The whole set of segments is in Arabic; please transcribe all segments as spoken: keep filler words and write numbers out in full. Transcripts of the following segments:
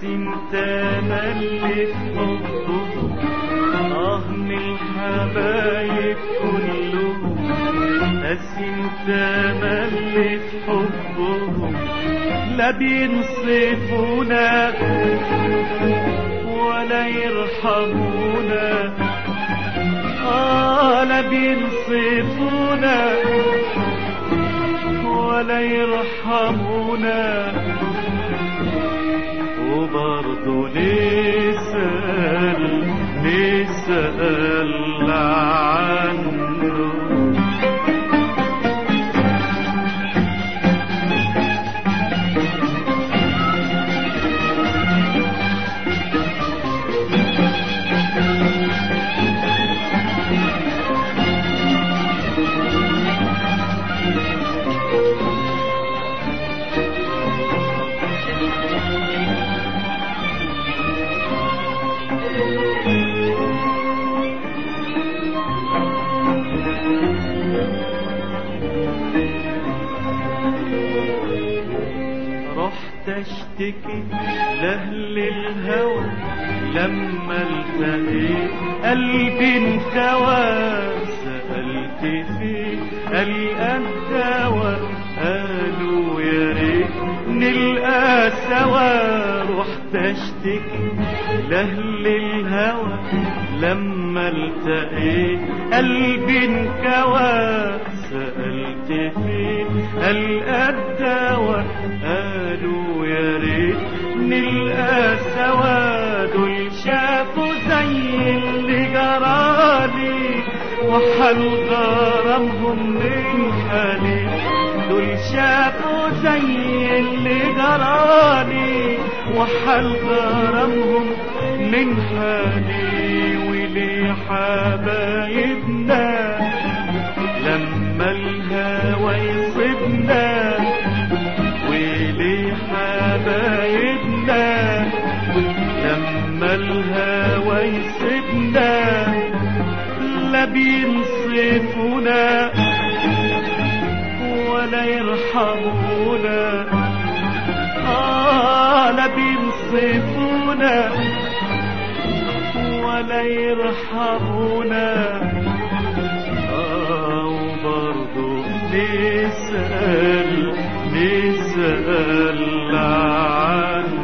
انت مليت حبهم، اه من الحبايب كلهم، بس انت مليت حبهم، لا بينصفونا ولا يرحمونا، آه لا بينصفونا ولا يرحمونا، وبرضو نسأل نسأل عنه. اشتكي لأهل الهوى لما التقيت قلبي انكوى، سألت فيه ألقى الدواء، قالوا يا ريت نلقى سوا. رحت اشتكي لأهل الهوى لما التقيت قلبي انكوى، سألت فيه ألقى الدواء، قالوا يا ريت نلقى سوا. دول شافوا زي اللي جرالي وحل غرامهم من حالي، دول شافوا زي اللي جرالي وحل غرامهم من حالي. وليه حبايبنا لما الهوى يصيبنا، وليه حبايبنا لما الهوى يصيبنا، لا بينصفونا ولا يرحمونا، آه لا بينصفونا ولا يرحمونا، آه وبرضو نسأل نسأل عنه.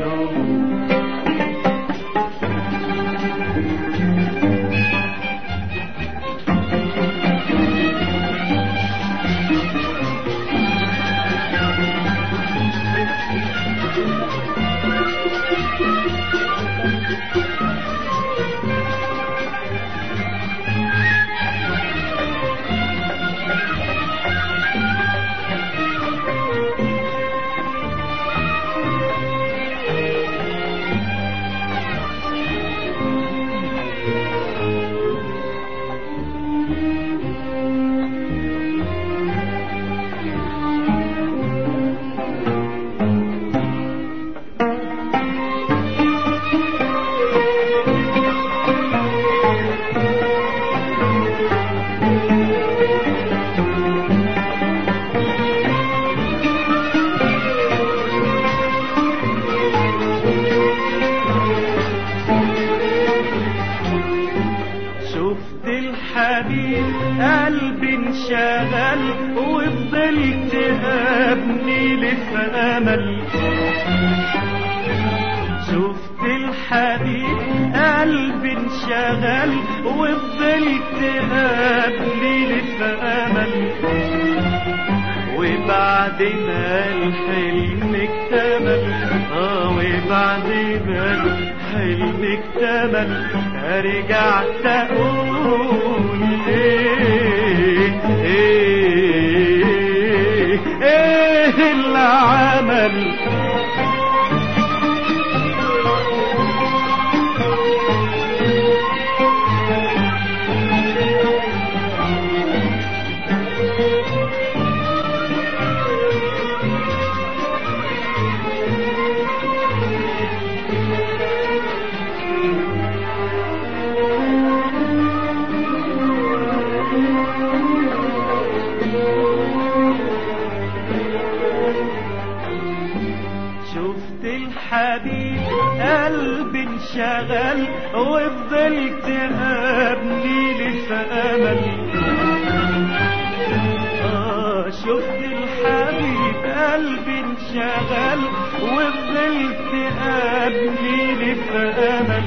قلبي انشغل وفضلت ابني للامل، شفت الحبيب قلبي انشغل وفضلت ابني للامل، وبعد ما الحلم اكتمل، اه وبعد ما الحلم اكتمل رجعت اقول ايه ايه ايه اللي عمل. الحبيب قلبي انشغل وفضلت ابني لسه امل. اه شفت الحبيب قلبي انشغل وفضلت ابني لسه امل.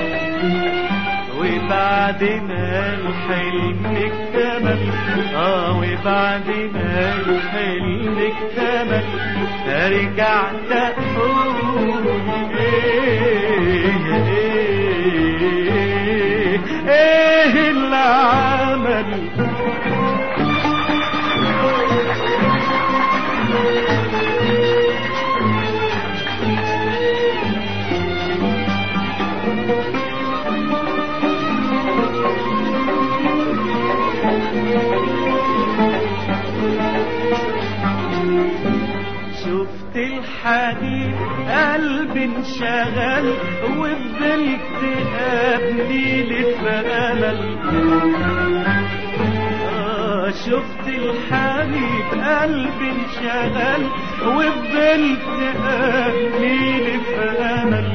وبعد ما الحلم اكتمل اه وبعد ما الحلم اكتمل رجعت اقول ايه ايه ايه اللي عمل. شفت الحبيب قلبي انشغل وفضلت ابني لسه امل. آه شفت الحبيب قلبي انشغل وفضلت ابني لسه امل.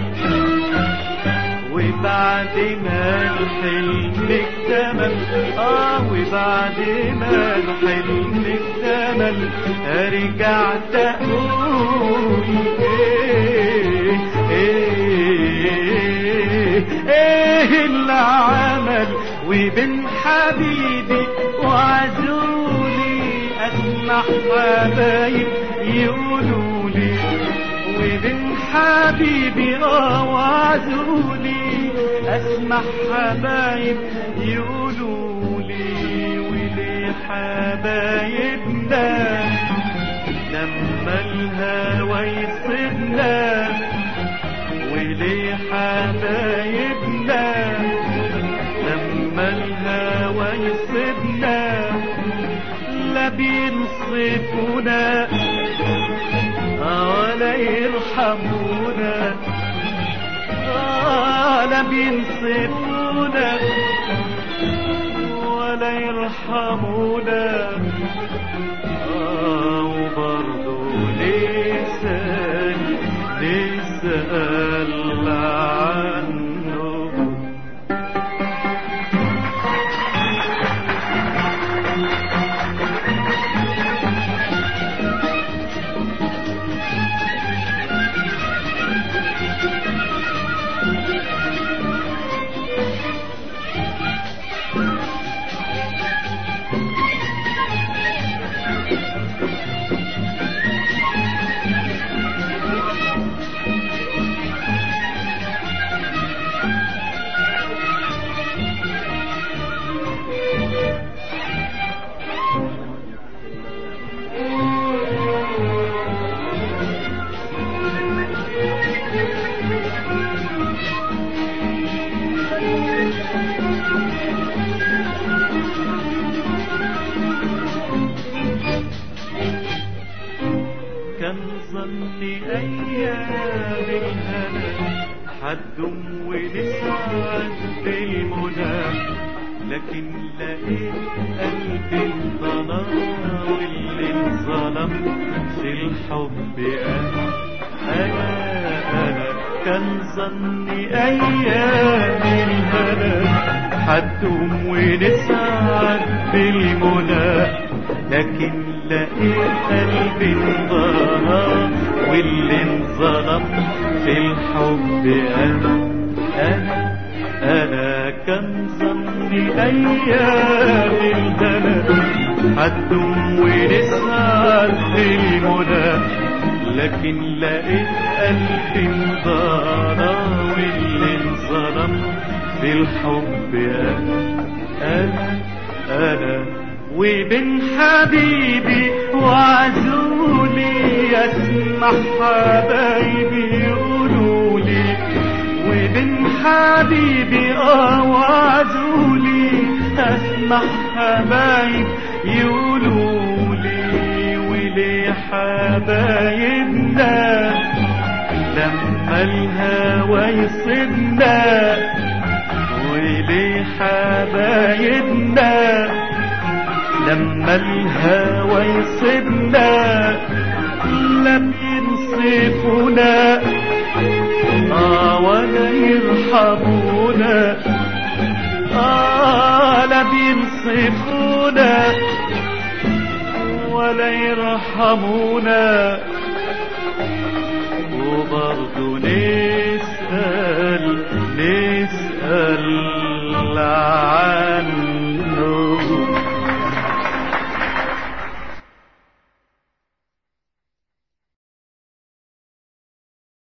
وبعد ما الحلم اكتمل اه وبعد ما الحلم اكتمل رجعت اقول ايه ايه ايه اللي عمل. وبين حبيبي وعزولي اسمع حبايب يقولولي. وبين حبيبي اه وعزولي اسمع حبايب يقولولي. وليه حبايبنا لما الهوى يصيبنا. وليه حبايبنا لما الهوى يصيبنا لا بينصفونا ولا يرحمونا. آه لا بينصفونا ولا يرحمونا. آه وبرضو لسان نسأل عنه. كان ظني ايام الهنا حدم ونسعد بالمنى. لكن لقيت قلبي انظلم واللي انظلم في الحب انا انا انا. كان ظني ايام الهنا حدم ونسعد بالمنى. لكن لقيت قلبي انظلم واللي انظلم في الحب انا انا انا. كان ظني ايام الهنا حدم ونسعد بالمنى. لكن لقيت قلبي انظلم واللي انظلم في الحب انا انا انا. وبين حبيبي وعزولي اسمع حبايبي يقولولي. وبين حبيبي اه وعزولي اسمع حبايب يقولولي. وليه حبايبنا لما الهوى يصيبنا. وليه حبايبنا لما الهوى يصيبنا لا بينصفونا بيرحمونا آه لا بينصفونا ولا يرحمونا وبرضو